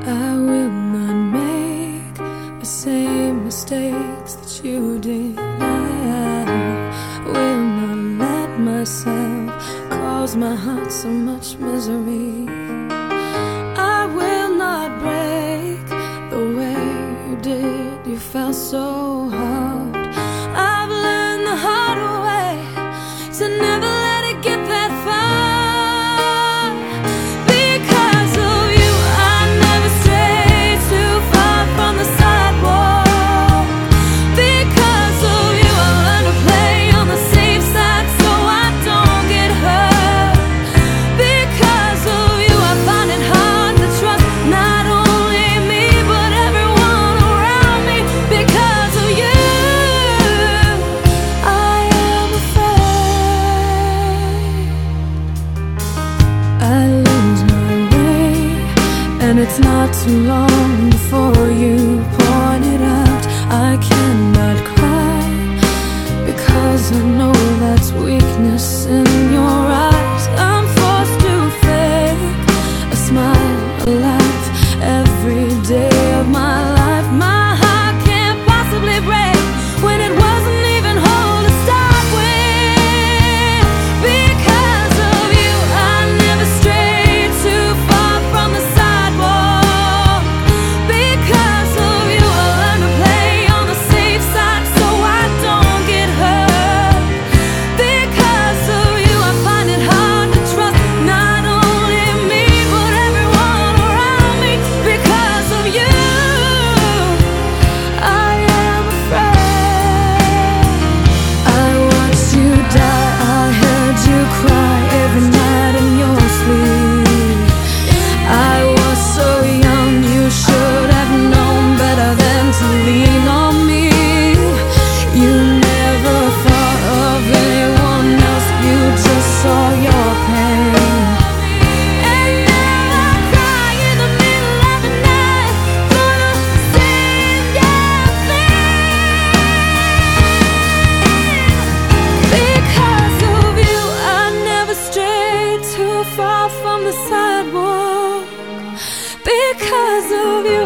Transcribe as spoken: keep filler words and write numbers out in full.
I will not make the same mistakes that you did. I will not let myself cause my heart so much misery. I will not break the way you did. You fell so hard. I've learned the hard way to never let it get that far. And it's not too long before you point it out. I cannot cry because I know that's weakness in your eyes. I'm forced to fake a smile, a laugh every day of my life. My heart can't possibly break when it wasn't even whole to start with. Because of you, I never strayed too far from the side. Far from the sidewalk because of you.